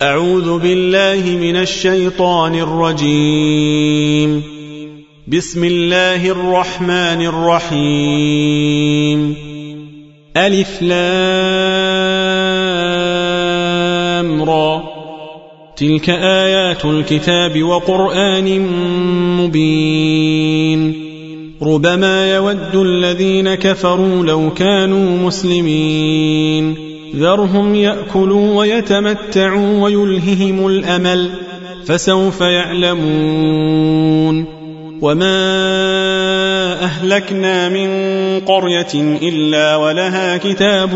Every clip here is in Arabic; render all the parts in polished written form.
أعوذ بالله من الشيطان الرجيم. بسم الله الرحمن الرحيم. ألف لام را. تلك آيات الكتاب وقرآن مبين. ربما يود الذين كفروا لو كانوا مسلمين. ذرهم يأكلوا ويتمتعوا ويلههم الأمل فسوف يعلمون. وما أهلكنا من قرية إلا ولها كتاب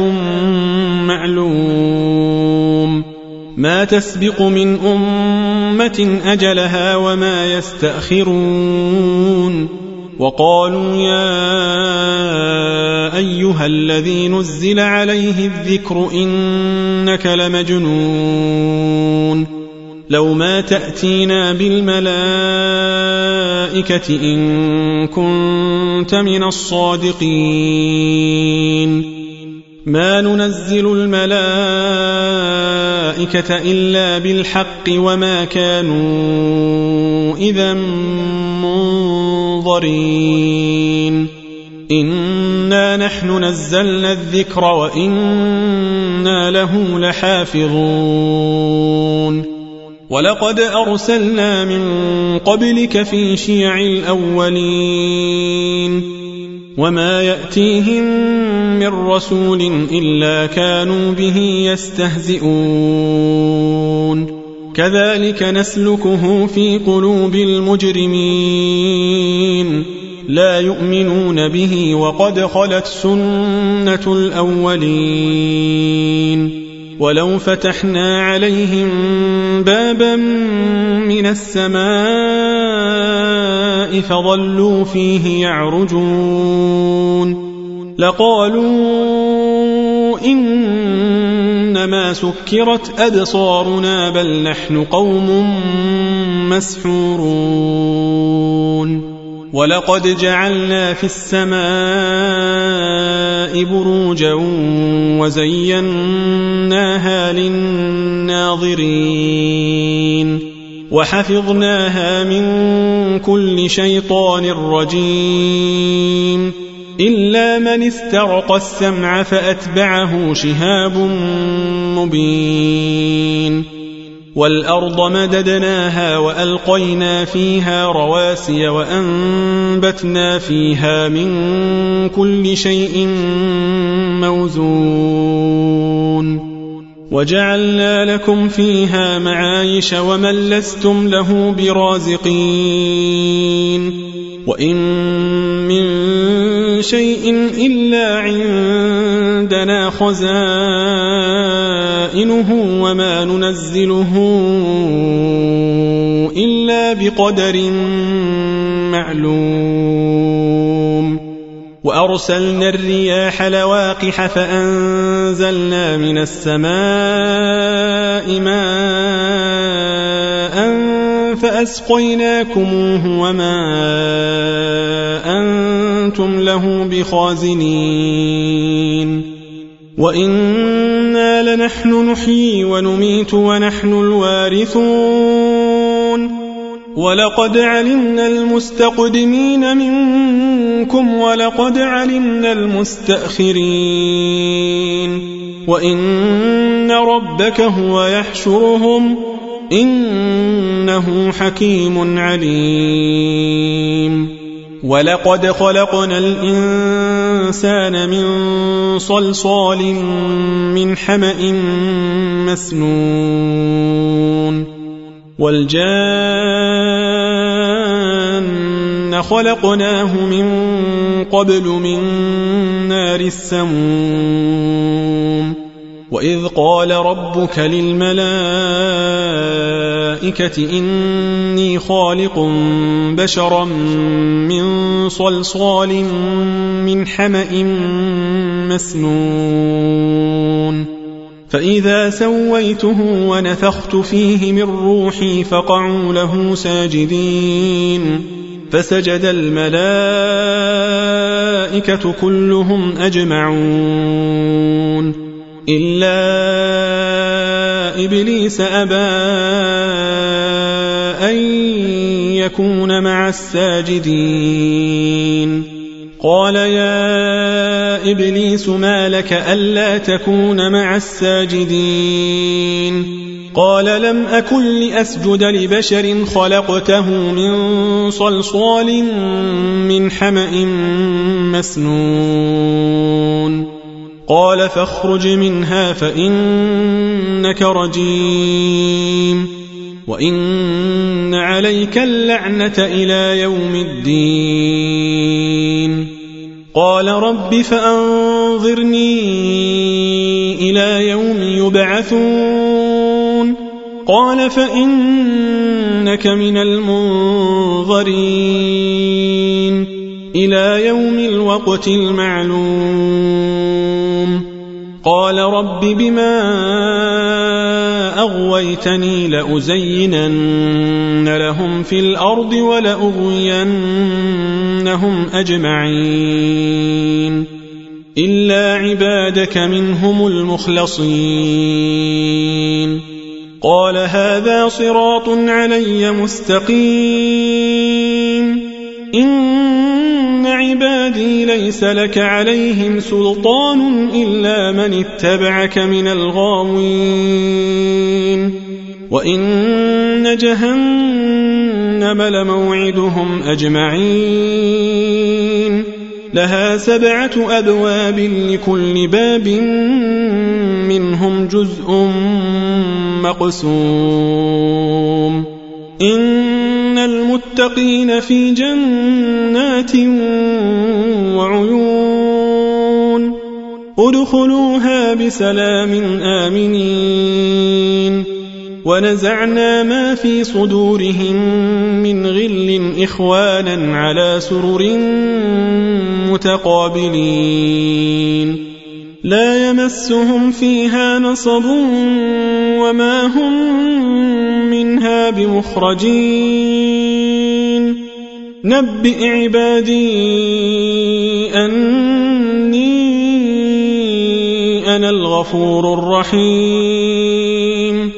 معلوم ما تسبق من أمة أجلها وما يستأخرون. وقالوا يا أيها الذي نزل عليه الذكر إنك لمجنون لو ما تأتينا بالملائكة إن كنت من الصادقين. ما ننزل الملائكة إلا بالحق وما كانوا إذا منظرين. إنا نحن نزلنا الذكر وإنا له لحافظون. ولقد أرسلنا من قبلك في شيع الأولين وما يأتيهم من رسول إلا كانوا به يستهزئون. كذلك نسلكه في قلوب المجرمين لا يؤمنون به وقد خلت سنة الأولين. ولو فتحنا عليهم بابا من السماء فظلوا فيه يعرجون لقالوا إنما سكرت أبصارنا بل نحن قوم مسحورون. ولقد جعلنا في السماء بروجا وزيناها للناظرين وحفظناها من كل شيطان رجيم إلا من استرق السمع فأتبعه شهاب مبين. والأرض مددناها وألقينا فيها رواسي وأنبتنا فيها من كل شيء موزون وجعلنا لكم فيها معايش ومن لستم له برازقين. وإن من شيء إلا عندنا خزائنه وما ننزله إلا بقدر معلوم. وأرسلنا الرياح لواقح فأنزلنا من السماء ماء فأسقيناكموه وما أنتم له بخازنين. وإنا لنحن نحيي ونميت ونحن الوارثون. ولقد علمنا المستقدمين منكم ولقد علمنا المستأخرين. وإن ربك هو يحشرهم إنه حكيم عليم. ولقد خلقنا الإنسان من صلصال من حمأ مسنون. والجان خلقناه من قبل من نار السموم. وإذ قال ربك للملائكة إني خالق بشرا من صلصال من حمأ مسنون. فإذا سويته ونفخت فيه من روحي فقعوا له ساجدين. فسجد الملائكة كلهم أجمعون إلا إبليس أبى أن يكون مع الساجدين قال يا إبليس ما لك ألا تكون مع الساجدين قال لم أكن لأسجد لبشر خلقته من صلصال من حمأ مسنون قال فاخرج منها فإنك رجيم وإن عليك اللعنة إلى يوم الدين قال رب فأنظرني إلى يوم يبعثون قال فإنك من المنظرين إلى يوم الوقت المعلوم قال رب بما أغويتني لأزينن لهم في الأرض ولأغوينهم أجمعين إلا عبادك منهم المخلصين قال هذا صراط علي مستقيم إن عبادي ليس لك عليهم سلطان إلا من اتبعك من الغاوين وإن جهنم لموعدهم أجمعين لها 7 أبواب لكل باب منهم جزء مقسوم إن المتقين في جنات وعيون ادخلوها بسلام آمنين ونزعنا ما في صدورهم من غل إخوانا على سرر متقابلين لا يمسهم فيها نصب وما هم منها بمخرجين نبئ عبادي أني أنا الغفور الرحيم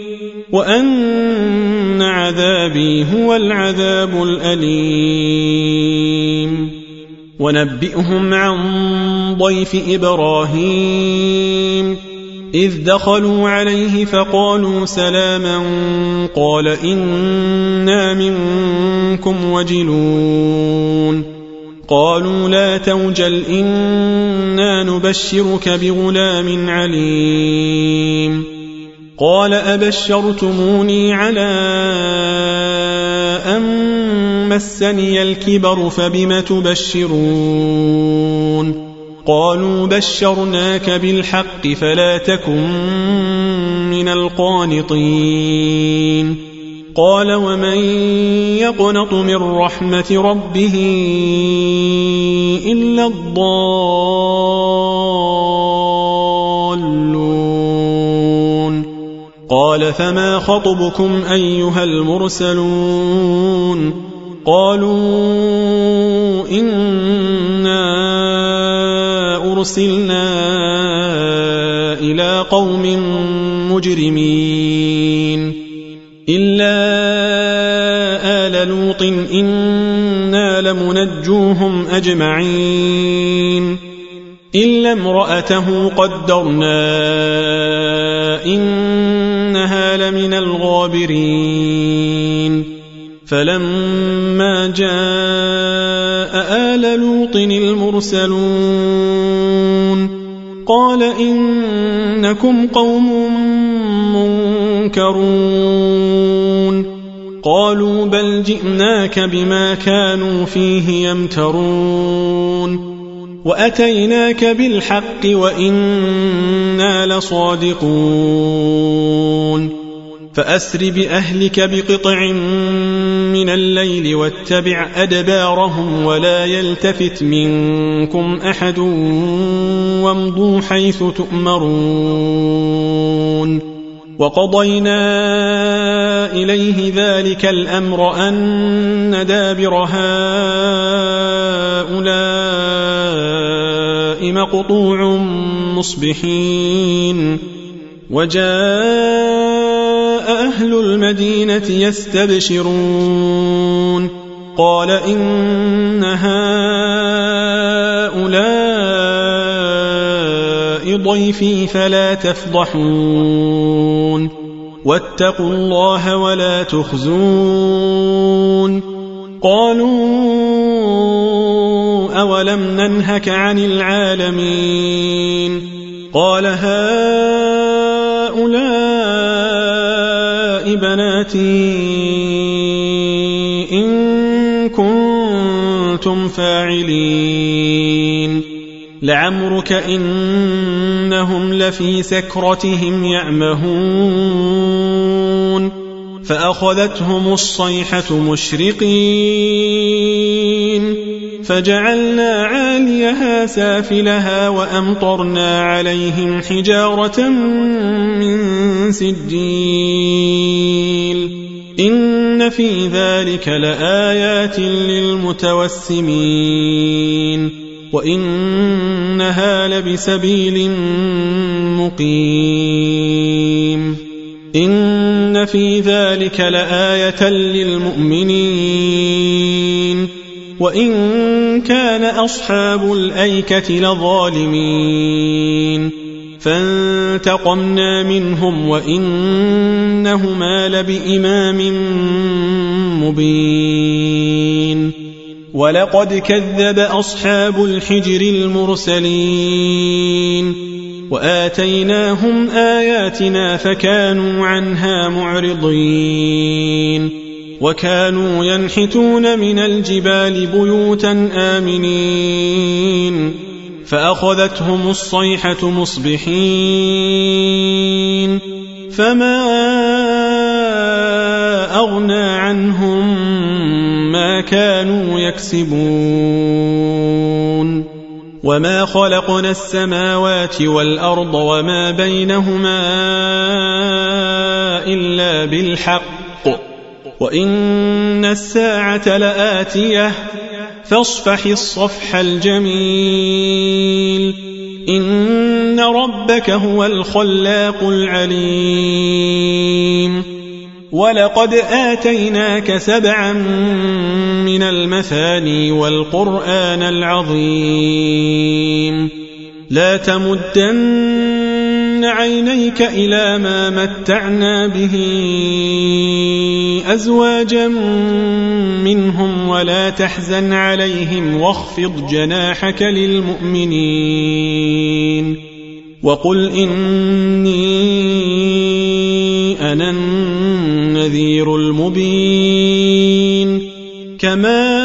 وأن عذابي هو العذاب الأليم ونبئهم عن ضيف إبراهيم إذ دخلوا عليه فقالوا سلاما قال إنا منكم وجلون قالوا لا توجل إنا نبشرك بغلام عليم قال أبشرتموني على أن مسني الكبر فبم تبشرون قالوا بشرناك بالحق فلا تكن من القانطين قال ومن يقنط من رحمة ربه إلا الضالون قال فما خطبكم أيها المرسلون قالوا إنا أرسلنا إلى قوم مجرمين إلا آل لوط إنا لمنجوهم أجمعين إلا امرأته قدرنا إنها لمن الغابرين فلما جاء آل لوط المرسلون قال إنكم قوم منكرون قالوا بل جئناك بما كانوا فيه يمترون وأتيناك بالحق وإنا لصادقون فأسر بأهلك بقطع من الليل واتبع أدبارهم ولا يلتفت منكم أحد وامضوا حيث تؤمرون وقضينا إليه ذلك الأمر أن دابر هؤلاء مقطوع مصبحين وجاء أهل المدينة يستبشرون قال إن هؤلاء ضيفي فلا تفضحون واتقوا الله ولا تخزون قالوا أولم ننهك عن العالمين قال هؤلاء بناتي إن كنتم فاعلين لعمرك إنهم لفي سكرتهم يعمهون فأخذتهم الصيحة مشرقين فجعلنا عاليها سافلها وأمطرنا عليهم حجارة من سجيل إن في ذلك لآيات للمتوسمين وإنها لبسبيل مقيم إن في ذلك لآية للمؤمنين وإن كان أصحاب الأيكة لظالمين فانتقمنا منهم وإنهما لبإمام مبين ولقد كذب أصحاب الحجر المرسلين وآتيناهم آياتنا فكانوا عنها معرضين وكانوا ينحتون من الجبال بيوتا آمنين فأخذتهم الصيحة مصبحين فما أغنى عنهم ما كانوا يكسبون وما خلقنا السماوات والأرض وما بينهما إلا بالحق وإن الساعة لآتية فاصفح الصفح الجميل إن ربك هو الخلاق العليم ولقد آتيناك 7 من المثاني والقرآن العظيم لا تمدن عينيك إلى ما متعنا به أزواجا منهم ولا تحزن عليهم واخفض جناحك للمؤمنين وقل إني أنا النذير المبين كما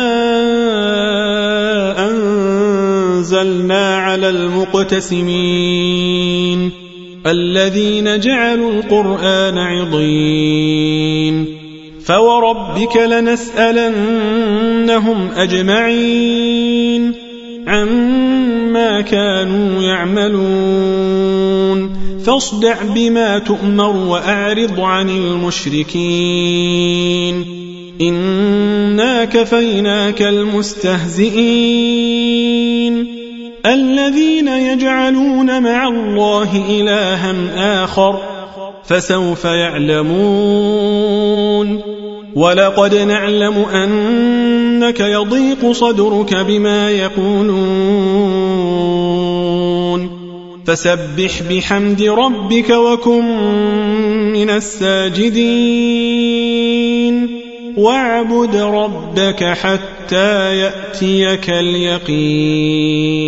أنزلنا على المقتسمين الذين جعلوا القرآن عضين فوربك لنسألنهم أجمعين عما كانوا يعملون فاصدع بما تؤمر وأعرض عن المشركين إنا كفيناك المستهزئين الذين يجعلون مع الله إلها آخر فسوف يعلمون ولقد نعلم أنك يضيق صدرك بما يقولون فسبح بحمد ربك وكن من الساجدين واعبد ربك حتى يأتيك اليقين